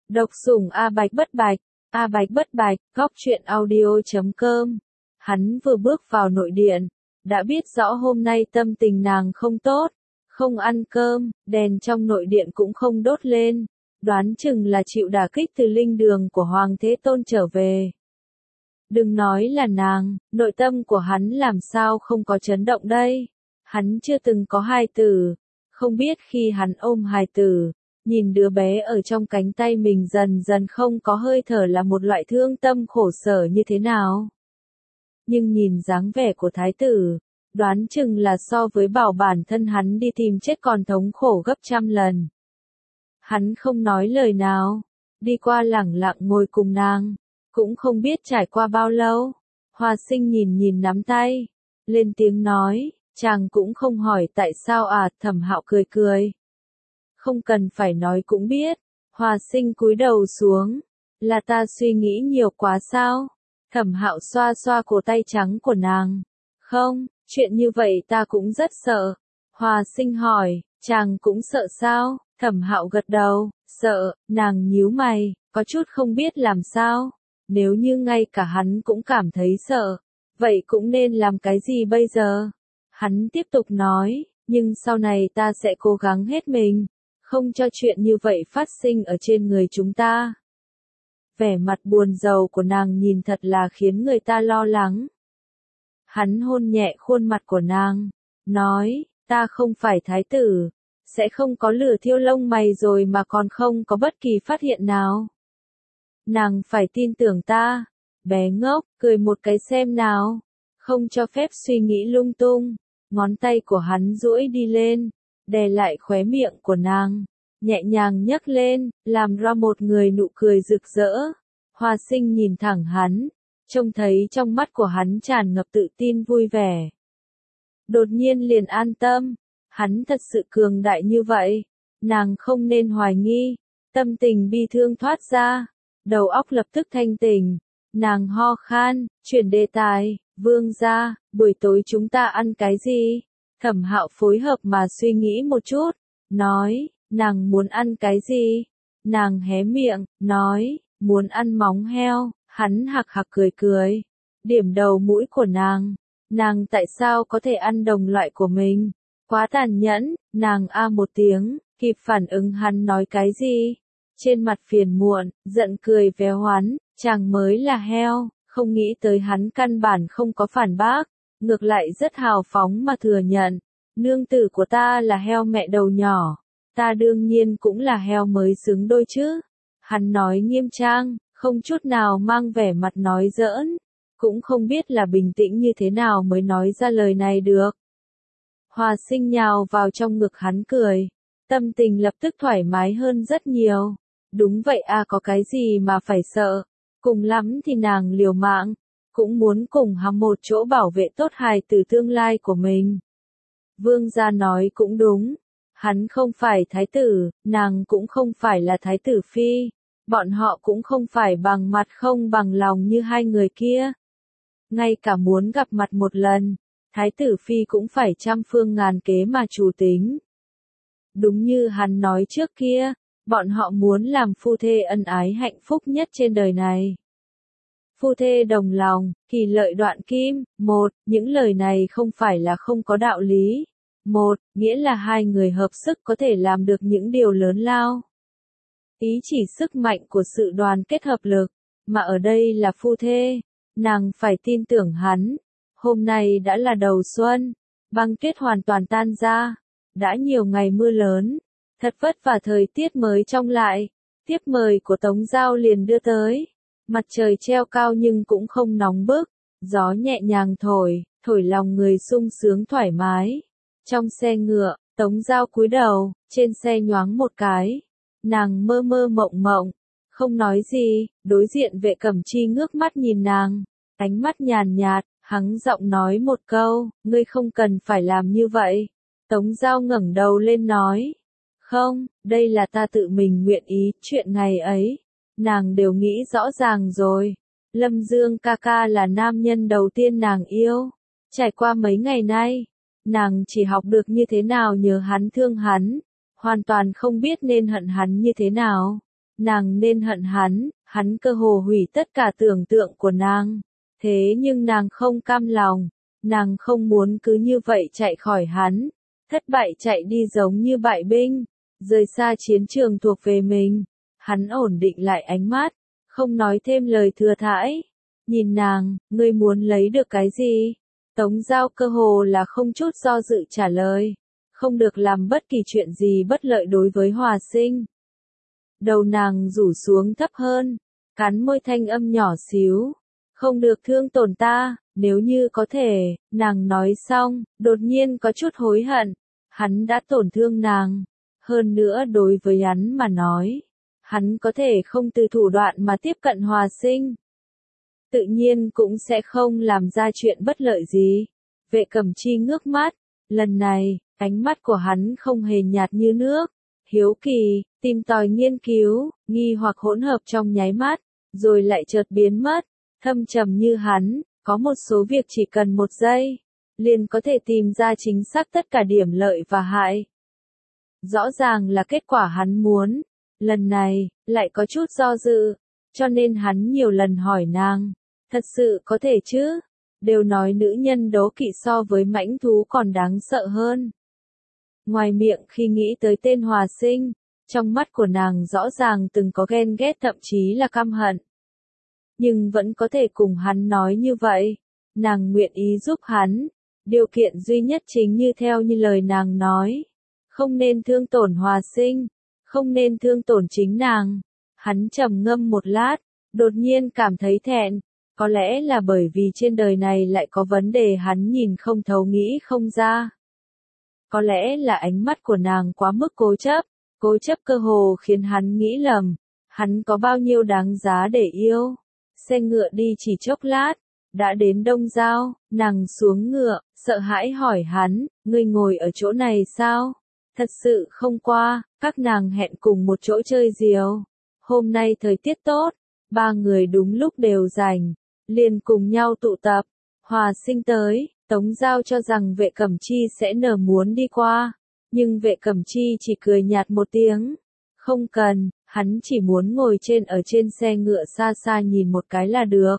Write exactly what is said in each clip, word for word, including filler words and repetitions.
Độc sủng A Bạch Bất Bạch, A Bạch Bất Bạch, góc truyện audio chấm com. Hắn vừa bước vào nội điện, đã biết rõ hôm nay tâm tình nàng không tốt, không ăn cơm, đèn trong nội điện cũng không đốt lên, đoán chừng là chịu đả kích từ linh đường của Hoàng Thế Tôn trở về. Đừng nói là nàng, nội tâm của hắn làm sao không có chấn động đây. Hắn chưa từng có hài tử, không biết khi hắn ôm hài tử, nhìn đứa bé ở trong cánh tay mình dần dần không có hơi thở là một loại thương tâm khổ sở như thế nào. Nhưng nhìn dáng vẻ của thái tử, đoán chừng là so với bảo bản thân hắn đi tìm chết còn thống khổ gấp trăm lần. Hắn không nói lời nào, đi qua lẳng lặng ngồi cùng nàng, cũng không biết trải qua bao lâu. Hoa Sinh nhìn nhìn nắm tay, lên tiếng nói, chàng cũng không hỏi tại sao à, Thẩm Hạo cười cười. Không cần phải nói cũng biết. Hoa Sinh cúi đầu xuống, là ta suy nghĩ nhiều quá sao? Thẩm Hạo xoa xoa cổ tay trắng của nàng. Không, chuyện như vậy ta cũng rất sợ. Hoa Sinh hỏi, chàng cũng sợ sao? Thẩm Hạo gật đầu, sợ. Nàng nhíu mày, có chút không biết làm sao. Nếu như ngay cả hắn cũng cảm thấy sợ, vậy cũng nên làm cái gì bây giờ? Hắn tiếp tục nói, nhưng sau này ta sẽ cố gắng hết mình, không cho chuyện như vậy phát sinh ở trên người chúng ta. Vẻ mặt buồn rầu của nàng nhìn thật là khiến người ta lo lắng. Hắn hôn nhẹ khuôn mặt của nàng, nói, ta không phải thái tử, sẽ không có lửa thiêu lông mày rồi mà còn không có bất kỳ phát hiện nào. Nàng phải tin tưởng ta. Bé ngốc, cười một cái xem nào. Không cho phép suy nghĩ lung tung. Ngón tay của hắn duỗi đi lên, đè lại khóe miệng của nàng, nhẹ nhàng nhấc lên, làm ra một người nụ cười rực rỡ. Hoa Sinh nhìn thẳng hắn, trông thấy trong mắt của hắn tràn ngập tự tin vui vẻ. Đột nhiên liền an tâm, hắn thật sự cường đại như vậy, nàng không nên hoài nghi. Tâm tình bi thương thoát ra, đầu óc lập tức thanh tỉnh, nàng ho khan, chuyển đề tài, Vương gia, buổi tối chúng ta ăn cái gì? Thẩm Hạo phối hợp mà suy nghĩ một chút, nói, nàng muốn ăn cái gì? Nàng hé miệng, nói, muốn ăn móng heo. Hắn hạc hạc cười cười, điểm đầu mũi của nàng, nàng tại sao có thể ăn đồng loại của mình? Quá tàn nhẫn. Nàng a một tiếng, kịp phản ứng hắn nói cái gì? Trên mặt phiền muộn, giận cười véo hoán, chàng mới là heo. Không nghĩ tới hắn căn bản không có phản bác, ngược lại rất hào phóng mà thừa nhận. Nương tử của ta là heo mẹ đầu nhỏ, ta đương nhiên cũng là heo mới xứng đôi chứ. Hắn nói nghiêm trang, không chút nào mang vẻ mặt nói giỡn, cũng không biết là bình tĩnh như thế nào mới nói ra lời này được. Hoa Sinh nhào vào trong ngực hắn cười, tâm tình lập tức thoải mái hơn rất nhiều. Đúng vậy à, có cái gì mà phải sợ? Cùng lắm thì nàng liều mạng, cũng muốn cùng hắn một chỗ bảo vệ tốt hài tử tương lai của mình. Vương gia nói cũng đúng, hắn không phải thái tử, nàng cũng không phải là thái tử phi, bọn họ cũng không phải bằng mặt không bằng lòng như hai người kia. Ngay cả muốn gặp mặt một lần, thái tử phi cũng phải trăm phương ngàn kế mà chủ tính. Đúng như hắn nói trước kia, bọn họ muốn làm phu thê ân ái hạnh phúc nhất trên đời này. Phu thê đồng lòng, kỳ lợi đoạn kim. Một, những lời này không phải là không có đạo lý. Một, nghĩa là hai người hợp sức có thể làm được những điều lớn lao. Ý chỉ sức mạnh của sự đoàn kết hợp lực, mà ở đây là phu thê. Nàng phải tin tưởng hắn. Hôm nay đã là đầu xuân, băng tuyết hoàn toàn tan ra. Đã nhiều ngày mưa lớn, thật vất vả thời tiết mới trong lại. Tiếp mời của Tống Giao liền đưa tới. Mặt trời treo cao nhưng cũng không nóng bức, gió nhẹ nhàng thổi, thổi lòng người sung sướng thoải mái. Trong xe ngựa, Tống Giao cúi đầu, trên xe nhoáng một cái. Nàng mơ mơ mộng mộng, không nói gì, đối diện Vệ Cẩm Chi ngước mắt nhìn nàng, ánh mắt nhàn nhạt, hắng giọng nói một câu, ngươi không cần phải làm như vậy. Tống Giao ngẩng đầu lên nói, không, đây là ta tự mình nguyện ý, chuyện ngày ấy, nàng đều nghĩ rõ ràng rồi. Lâm Dương ca ca là nam nhân đầu tiên nàng yêu. Trải qua mấy ngày nay, nàng chỉ học được như thế nào nhớ hắn thương hắn, hoàn toàn không biết nên hận hắn như thế nào. nàng nên hận hắn, hắn cơ hồ hủy tất cả tưởng tượng của nàng. Thế nhưng nàng không cam lòng, nàng không muốn cứ như vậy chạy khỏi hắn, thất bại chạy đi giống như bại binh, rời xa chiến trường thuộc về mình. Hắn ổn định lại ánh mắt, không nói thêm lời thừa thãi. Nhìn nàng, ngươi muốn lấy được cái gì? Tống Giao cơ hồ là không chút do dự trả lời. Không được làm bất kỳ chuyện gì bất lợi đối với Hòa Sinh. Đầu nàng rủ xuống thấp hơn, cắn môi thanh âm nhỏ xíu. Không được thương tổn ta, nếu như có thể, nàng nói xong, đột nhiên có chút hối hận. Hắn đã tổn thương nàng. Hơn nữa đối với hắn mà nói, hắn có thể không từ thủ đoạn mà tiếp cận Hòa Sinh. Tự nhiên cũng sẽ không làm ra chuyện bất lợi gì. Vệ Cẩm Chi ngước mắt, lần này, ánh mắt của hắn không hề nhạt như nước. Hiếu kỳ, tìm tòi nghiên cứu, nghi hoặc hỗn hợp trong nháy mắt, rồi lại chợt biến mất. Thâm trầm như hắn, có một số việc chỉ cần một giây, liền có thể tìm ra chính xác tất cả điểm lợi và hại. Rõ ràng là kết quả hắn muốn, lần này, lại có chút do dự, cho nên hắn nhiều lần hỏi nàng, thật sự có thể chứ? Đều nói nữ nhân đố kỵ so với mãnh thú còn đáng sợ hơn. Ngoài miệng khi nghĩ tới tên Hòa Sinh, trong mắt của nàng rõ ràng từng có ghen ghét thậm chí là căm hận. Nhưng vẫn có thể cùng hắn nói như vậy, nàng nguyện ý giúp hắn, điều kiện duy nhất chính như theo như lời nàng nói. Không nên thương tổn Hòa Sinh, không nên thương tổn chính nàng. Hắn trầm ngâm một lát, đột nhiên cảm thấy thẹn, có lẽ là bởi vì trên đời này lại có vấn đề hắn nhìn không thấu nghĩ không ra. Có lẽ là ánh mắt của nàng quá mức cố chấp, cố chấp cơ hồ khiến hắn nghĩ lầm, hắn có bao nhiêu đáng giá để yêu. Xe ngựa đi chỉ chốc lát, đã đến Đông Giao, nàng xuống ngựa, sợ hãi hỏi hắn, ngươi ngồi ở chỗ này sao? Thật sự không qua, các nàng hẹn cùng một chỗ chơi diều. Hôm nay thời tiết tốt, ba người đúng lúc đều rảnh, liền cùng nhau tụ tập. Hòa Sinh tới, Tống Giao cho rằng Vệ Cẩm Chi sẽ nở muốn đi qua, nhưng Vệ Cẩm Chi chỉ cười nhạt một tiếng. Không cần, hắn chỉ muốn ngồi trên ở trên xe ngựa xa xa nhìn một cái là được.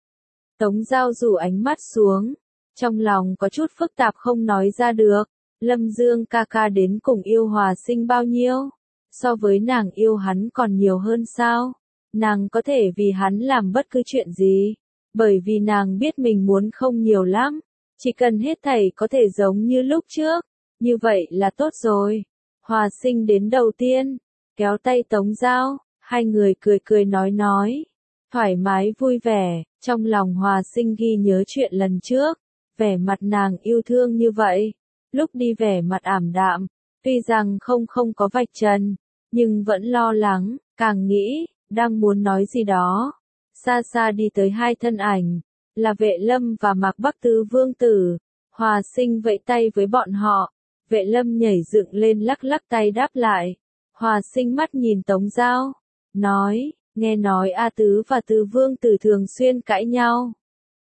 Tống Giao rủ ánh mắt xuống, trong lòng có chút phức tạp không nói ra được. Lâm Dương ca ca đến cùng yêu Hòa Sinh bao nhiêu? So với nàng yêu hắn còn nhiều hơn sao? Nàng có thể vì hắn làm bất cứ chuyện gì? Bởi vì nàng biết mình muốn không nhiều lắm. Chỉ cần hết thảy có thể giống như lúc trước. Như vậy là tốt rồi. Hòa Sinh đến đầu tiên, kéo tay Tống Giao, hai người cười cười nói nói. Thoải mái vui vẻ, trong lòng Hòa Sinh ghi nhớ chuyện lần trước. Vẻ mặt nàng yêu thương như vậy. Lúc đi vẻ mặt ảm đạm, tuy rằng không không có vạch trần, nhưng vẫn lo lắng, càng nghĩ, đang muốn nói gì đó. Xa xa đi tới hai thân ảnh, là Vệ Lâm và Mạc Bắc Tứ Vương Tử. Hòa Sinh vẫy tay với bọn họ, Vệ Lâm nhảy dựng lên lắc lắc tay đáp lại. Hòa Sinh mắt nhìn Tống Giao, nói, nghe nói A Tứ và Tứ Vương Tử thường xuyên cãi nhau.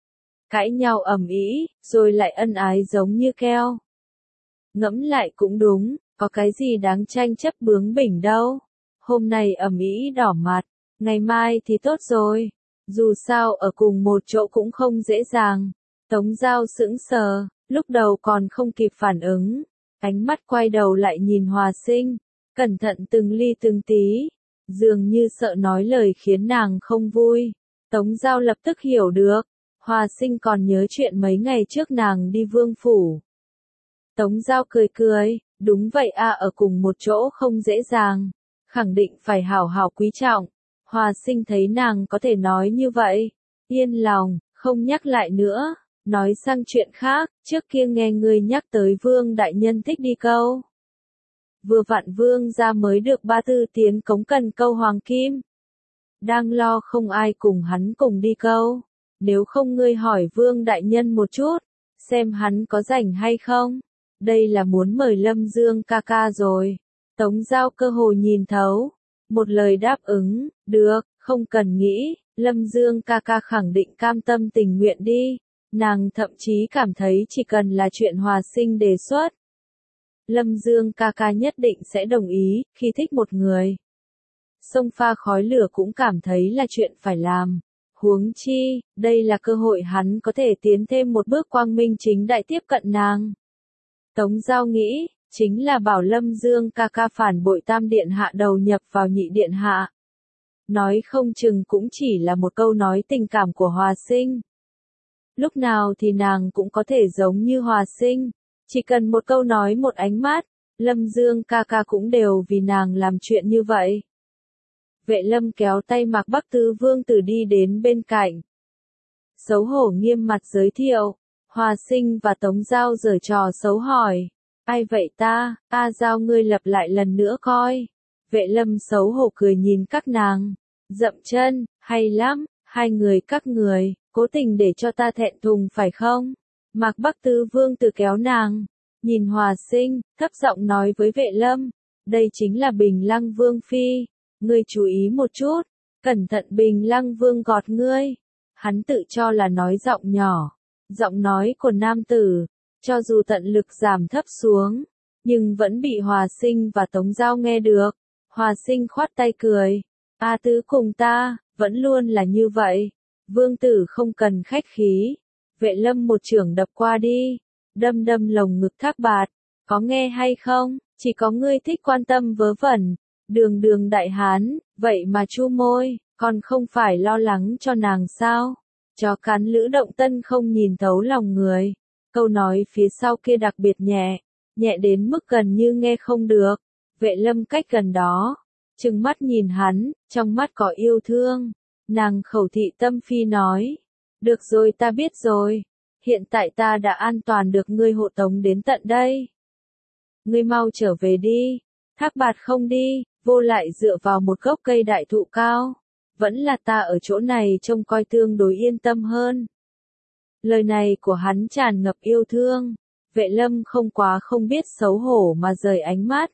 Cãi nhau ầm ĩ, rồi lại ân ái giống như keo. Ngẫm lại cũng đúng, có cái gì đáng tranh chấp bướng bỉnh đâu. Hôm nay ầm ĩ đỏ mặt, ngày mai thì tốt rồi. Dù sao ở cùng một chỗ cũng không dễ dàng. Tống Giao sững sờ, lúc đầu còn không kịp phản ứng. Ánh mắt quay đầu lại nhìn Hòa Sinh, cẩn thận từng ly từng tí. Dường như sợ nói lời khiến nàng không vui. Tống Giao lập tức hiểu được. Hòa Sinh còn nhớ chuyện mấy ngày trước nàng đi Vương Phủ. Tống Giao cười cười, đúng vậy a, ở cùng một chỗ không dễ dàng, khẳng định phải hảo hảo quý trọng. Hòa Sinh thấy nàng có thể nói như vậy, yên lòng, không nhắc lại nữa, nói sang chuyện khác, trước kia nghe ngươi nhắc tới Vương Đại Nhân thích đi câu. Vừa vặn Vương gia mới được ba tư tiến cống cần câu hoàng kim. Đang lo không ai cùng hắn cùng đi câu, nếu không ngươi hỏi Vương Đại Nhân một chút, xem hắn có rảnh hay không. Đây là muốn mời Lâm Dương ca ca rồi. Tống Giao cơ hồ nhìn thấu. Một lời đáp ứng, được, không cần nghĩ, Lâm Dương ca ca khẳng định cam tâm tình nguyện đi. Nàng thậm chí cảm thấy chỉ cần là chuyện Hòa Sinh đề xuất. Lâm Dương ca ca nhất định sẽ đồng ý, khi thích một người. xông pha khói lửa cũng cảm thấy là chuyện phải làm. Huống chi, đây là cơ hội hắn có thể tiến thêm một bước quang minh chính đại tiếp cận nàng. Tống Giao nghĩ, chính là bảo Lâm Dương ca ca phản bội Tam Điện Hạ đầu nhập vào Nhị Điện Hạ. Nói không chừng cũng chỉ là một câu nói tình cảm của Hòa Sinh. Lúc nào thì nàng cũng có thể giống như Hòa Sinh, chỉ cần một câu nói một ánh mắt, Lâm Dương ca ca cũng đều vì nàng làm chuyện như vậy. Vệ Lâm kéo tay Mạc Bắc Tứ Vương Tử đi đến bên cạnh. Xấu hổ nghiêm mặt giới thiệu, Hòa Sinh và Tống Giao giở trò xấu hỏi, ai vậy ta, A Giao ngươi lặp lại lần nữa coi. Vệ Lâm xấu hổ cười nhìn các nàng, dậm chân, hay lắm, hai người các người, cố tình để cho ta thẹn thùng phải không? Mạc Bắc Tứ Vương Tử kéo nàng, nhìn Hòa Sinh, thấp giọng nói với Vệ Lâm, đây chính là Bình Lăng Vương Phi, ngươi chú ý một chút, cẩn thận Bình Lăng Vương gọt ngươi. Hắn tự cho là nói giọng nhỏ, giọng nói của nam tử, cho dù tận lực giảm thấp xuống, nhưng vẫn bị Hòa Sinh và Tống Giao nghe được. Hòa Sinh khoát tay cười, A Tứ cùng ta, vẫn luôn là như vậy, Vương Tử không cần khách khí. Vệ Lâm một chưởng đập qua đi, đâm đâm lồng ngực Thác Bạt, có nghe hay không, chỉ có ngươi thích quan tâm vớ vẩn, đường đường đại hán, vậy mà chu môi, còn không phải lo lắng cho nàng sao? Chó cắn lữ động tân không nhìn thấu lòng người. Câu nói phía sau kia đặc biệt nhẹ, nhẹ đến mức gần như nghe không được. Vệ Lâm cách gần đó, trừng mắt nhìn hắn, trong mắt có yêu thương. Nàng khẩu thị tâm phi nói, được rồi ta biết rồi, hiện tại ta đã an toàn được ngươi hộ tống đến tận đây. Ngươi mau trở về đi. Thác Bạt không đi, vô lại dựa vào một gốc cây đại thụ cao. Vẫn là ta ở chỗ này trông coi tương đối yên tâm hơn. Lời này của hắn tràn ngập yêu thương. Vệ Lâm không quá không biết xấu hổ mà rời ánh mắt.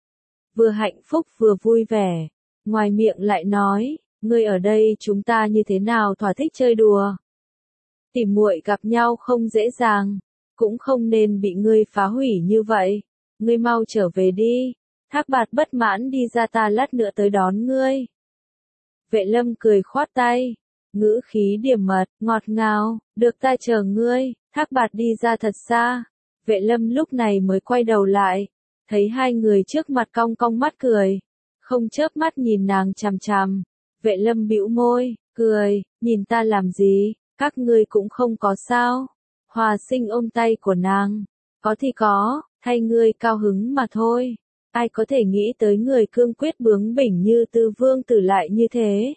Vừa hạnh phúc vừa vui vẻ. Ngoài miệng lại nói, ngươi ở đây chúng ta như thế nào thỏa thích chơi đùa. Tỉ muội gặp nhau không dễ dàng, cũng không nên bị ngươi phá hủy như vậy. Ngươi mau trở về đi. Thác Bạt bất mãn đi ra, ta lát nữa tới đón ngươi. Vệ Lâm cười khoát tay, ngữ khí điềm mật, ngọt ngào, được ta chờ ngươi. Thác Bạt đi ra thật xa. Vệ Lâm lúc này mới quay đầu lại, thấy hai người trước mặt cong cong mắt cười, không chớp mắt nhìn nàng chằm chằm. Vệ Lâm bĩu môi, cười, nhìn ta làm gì, các ngươi cũng không có sao. Hòa Sinh ôm tay của nàng, có thì có, thay ngươi cao hứng mà thôi. Ai có thể nghĩ tới người cương quyết bướng bỉnh như Tư Vương Tử lại như thế.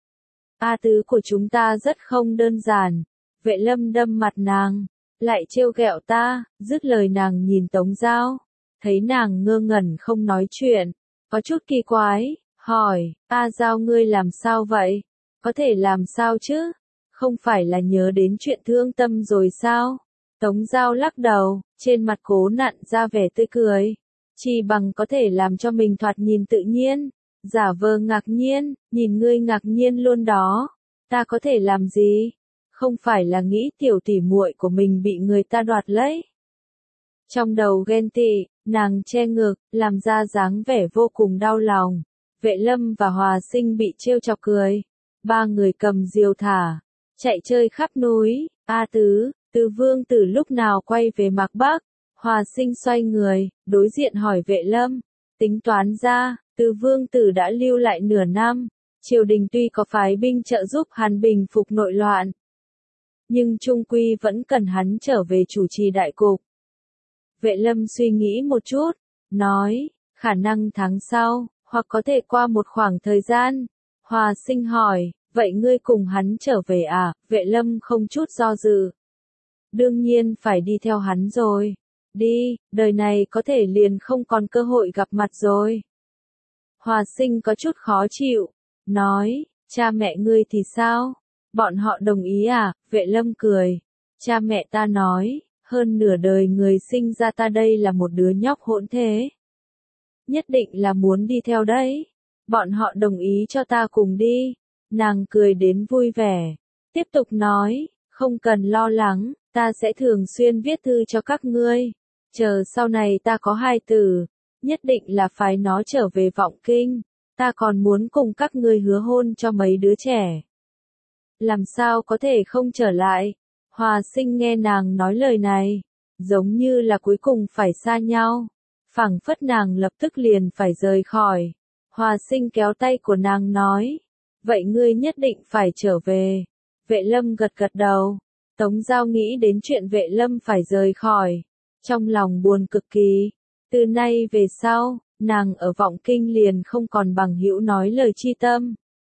A Tứ của chúng ta rất không đơn giản. Vệ Lâm đâm mặt nàng, lại trêu ghẹo ta, dứt lời nàng nhìn Tống Giao, thấy nàng ngơ ngẩn không nói chuyện, có chút kỳ quái, hỏi, A Giao ngươi làm sao vậy? Có thể làm sao chứ? Không phải là nhớ đến chuyện thương tâm rồi sao? Tống Giao lắc đầu, trên mặt cố nặn ra vẻ tươi cười. Chỉ bằng có thể làm cho mình thoạt nhìn tự nhiên, giả vờ ngạc nhiên, nhìn ngươi ngạc nhiên luôn đó. Ta có thể làm gì? Không phải là nghĩ tiểu tỉ muội của mình bị người ta đoạt lấy. Trong đầu ghen tị, nàng che ngực, làm ra dáng vẻ vô cùng đau lòng. Vệ Lâm và Hòa Sinh bị trêu chọc cười. Ba người cầm diều thả, chạy chơi khắp núi. A Tứ, Tư Vương Tử lúc nào quay về Mạc Bắc? Hòa Sinh xoay người, đối diện hỏi Vệ Lâm. Tính toán ra, Tư Vương Tử đã lưu lại nửa năm. Triều đình tuy có phái binh trợ giúp hắn bình phục nội loạn, nhưng trung quy vẫn cần hắn trở về chủ trì đại cục. Vệ Lâm suy nghĩ một chút, nói, khả năng tháng sau, hoặc có thể qua một khoảng thời gian. Hòa Sinh hỏi, vậy ngươi cùng hắn trở về à? Vệ Lâm không chút do dự. Đương nhiên phải đi theo hắn rồi. Đi, đời này có thể liền không còn cơ hội gặp mặt rồi. Hòa Sinh có chút khó chịu, nói, cha mẹ ngươi thì sao? Bọn họ đồng ý à? Vệ Lâm cười, cha mẹ ta nói, hơn nửa đời người sinh ra ta đây là một đứa nhóc hỗn thế. Nhất định là muốn đi theo đấy. Bọn họ đồng ý cho ta cùng đi. Nàng cười đến vui vẻ, tiếp tục nói, không cần lo lắng, ta sẽ thường xuyên viết thư cho các ngươi. Chờ sau này ta có hai tử, nhất định là phái nó trở về Vọng Kinh. ta còn muốn cùng các ngươi hứa hôn cho mấy đứa trẻ. Làm sao có thể không trở lại? Hòa Sinh nghe nàng nói lời này, giống như là cuối cùng phải xa nhau, phảng phất nàng lập tức liền phải rời khỏi. Hòa Sinh kéo tay của nàng nói, vậy ngươi nhất định phải trở về. Vệ Lâm gật gật đầu. Tống Giao nghĩ đến chuyện Vệ Lâm phải rời khỏi, trong lòng buồn cực kỳ. Từ nay về sau, nàng ở Vọng Kinh liền không còn bằng hữu nói lời chi tâm.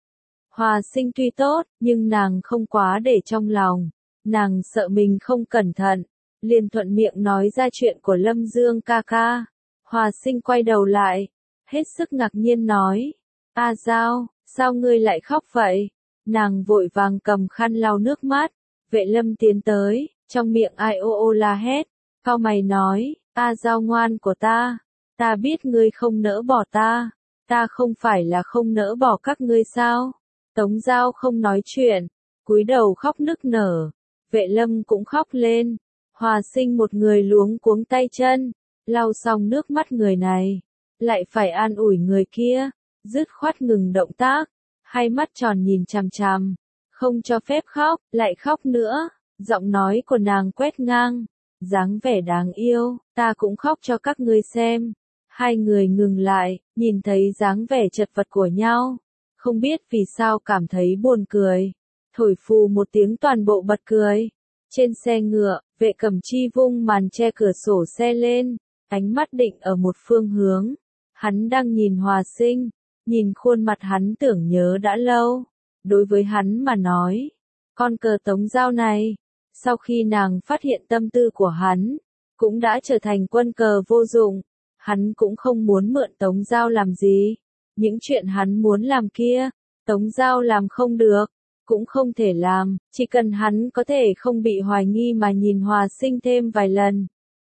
Hòa Sinh tuy tốt, nhưng nàng không quá để trong lòng. Nàng sợ mình không cẩn thận, liền thuận miệng nói ra chuyện của Lâm Dương ca ca. Hòa Sinh quay đầu lại, hết sức ngạc nhiên nói, A Giao, sao ngươi lại khóc vậy? Nàng vội vàng cầm khăn lau nước mắt. Vệ Lâm tiến tới, trong miệng ai ô ô la hét, cau mày nói, A Giao ngoan của ta, ta biết ngươi không nỡ bỏ ta, ta không phải là không nỡ bỏ các ngươi sao? Tống Giao không nói chuyện, cúi đầu khóc nức nở. Vệ Lâm cũng khóc lên. Hòa Sinh một người luống cuống tay chân, lau xong nước mắt người này, lại phải an ủi người kia, dứt khoát ngừng động tác, hai mắt tròn nhìn chằm chằm, không cho phép khóc, lại khóc nữa. Giọng nói của nàng quét ngang, dáng vẻ đáng yêu, ta cũng khóc cho các ngươi xem. Hai người ngừng lại, nhìn thấy dáng vẻ chật vật của nhau, không biết vì sao cảm thấy buồn cười, thổi phù một tiếng toàn bộ bật cười. Trên xe ngựa, Vệ Cẩm Chi vung màn che cửa sổ xe lên, ánh mắt định ở một phương hướng. Hắn đang nhìn Hòa Sinh, nhìn khuôn mặt hắn tưởng nhớ đã lâu. Đối với hắn mà nói, con cờ Tống Giao này, sau khi nàng phát hiện tâm tư của hắn, cũng đã trở thành quân cờ vô dụng. Hắn cũng không muốn mượn Tống Giao làm gì. Những chuyện hắn muốn làm kia, Tống Giao làm không được, cũng không thể làm, chỉ cần hắn có thể không bị hoài nghi mà nhìn Hòa Sinh thêm vài lần.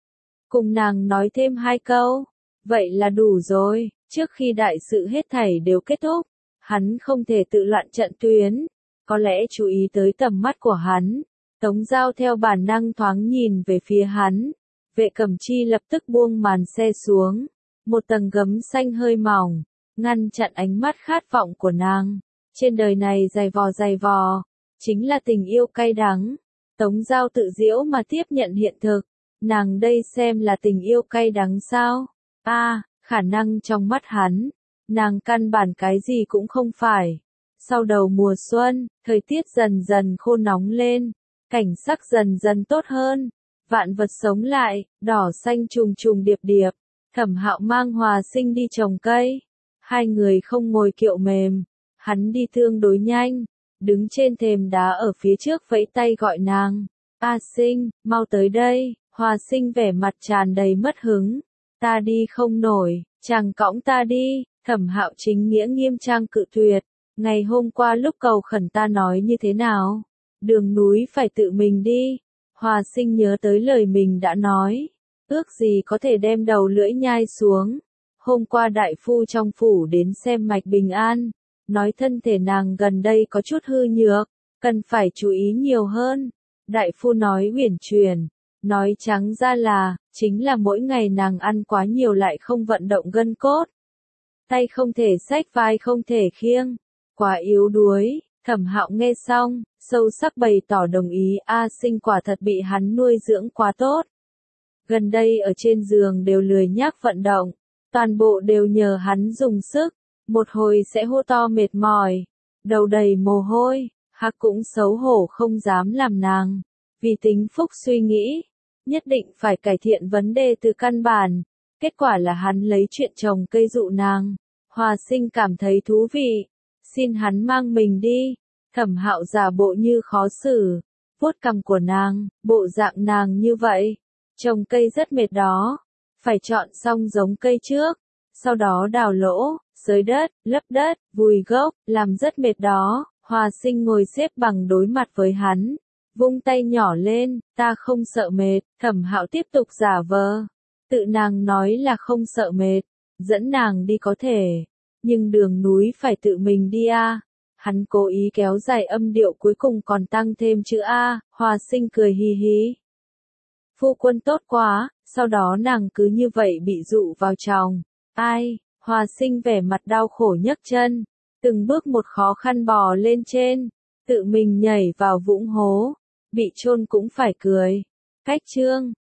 Cùng nàng nói thêm hai câu, vậy là đủ rồi. Trước khi đại sự hết thảy đều kết thúc, hắn không thể tự loạn trận tuyến, có lẽ chú ý tới tầm mắt của hắn. Tống Giao theo bản năng thoáng nhìn về phía hắn. Vệ Cẩm Chi lập tức buông màn xe xuống, một tầng gấm xanh hơi mỏng, ngăn chặn ánh mắt khát vọng của nàng. Trên đời này dày vò dày vò, chính là tình yêu cay đắng. Tống Giao tự giễu mà tiếp nhận hiện thực, nàng đây xem là tình yêu cay đắng sao? A, à, khả năng trong mắt hắn, nàng căn bản cái gì cũng không phải. Sau đầu mùa xuân, thời tiết dần dần khô nóng lên, cảnh sắc dần dần tốt hơn, vạn vật sống lại, đỏ xanh trùng trùng điệp điệp. Thẩm Hạo mang Hòa Sinh đi trồng cây, hai người không ngồi kiệu mềm, hắn đi tương đối nhanh, đứng trên thềm đá ở phía trước vẫy tay gọi nàng, A Sinh, mau tới đây. Hòa Sinh vẻ mặt tràn đầy mất hứng, ta đi không nổi, chàng cõng ta đi. Thẩm Hạo chính nghĩa nghiêm trang cự tuyệt, ngày hôm qua lúc cầu khẩn ta nói như thế nào, đường núi phải tự mình đi. Hòa Sinh nhớ tới lời mình đã nói, ước gì có thể đem đầu lưỡi nhai xuống. Hôm qua đại phu trong phủ đến xem mạch bình an, nói thân thể nàng gần đây có chút hư nhược, cần phải chú ý nhiều hơn. Đại phu nói uyển chuyển, nói trắng ra là, chính là mỗi ngày nàng ăn quá nhiều lại không vận động gân cốt. Tay không thể xách vai không thể khiêng, quá yếu đuối. Thẩm Hạo nghe xong, sâu sắc bày tỏ đồng ý. A Sinh quả thật bị hắn nuôi dưỡng quá tốt. Gần đây ở trên giường đều lười nhác vận động, toàn bộ đều nhờ hắn dùng sức, một hồi sẽ hô to mệt mỏi, đầu đầy mồ hôi. Hắc cũng xấu hổ không dám làm nàng, vì tính phúc suy nghĩ, nhất định phải cải thiện vấn đề từ căn bản. Kết quả là hắn lấy chuyện trồng cây dụ nàng. Hòa Sinh cảm thấy thú vị, xin hắn mang mình đi. Thẩm Hạo giả bộ như khó xử, vuốt cằm của nàng, bộ dạng nàng như vậy, trồng cây rất mệt đó, phải chọn xong giống cây trước, sau đó đào lỗ, xới đất, lấp đất, vùi gốc, làm rất mệt đó. Hòa Sinh ngồi xếp bằng đối mặt với hắn, vung tay nhỏ lên, ta không sợ mệt. Thẩm Hạo tiếp tục giả vờ, tự nàng nói là không sợ mệt, dẫn nàng đi có thể, nhưng đường núi phải tự mình đi a. Hắn cố ý kéo dài âm điệu cuối cùng còn tăng thêm chữ A. Hòa Sinh cười hì hì. Phu quân tốt quá. Sau đó nàng cứ như vậy bị dụ vào chồng. Ai? Hòa Sinh vẻ mặt đau khổ nhấc chân, từng bước một khó khăn bò lên trên, tự mình nhảy vào vũng hố, bị chôn cũng phải cười. Cách chương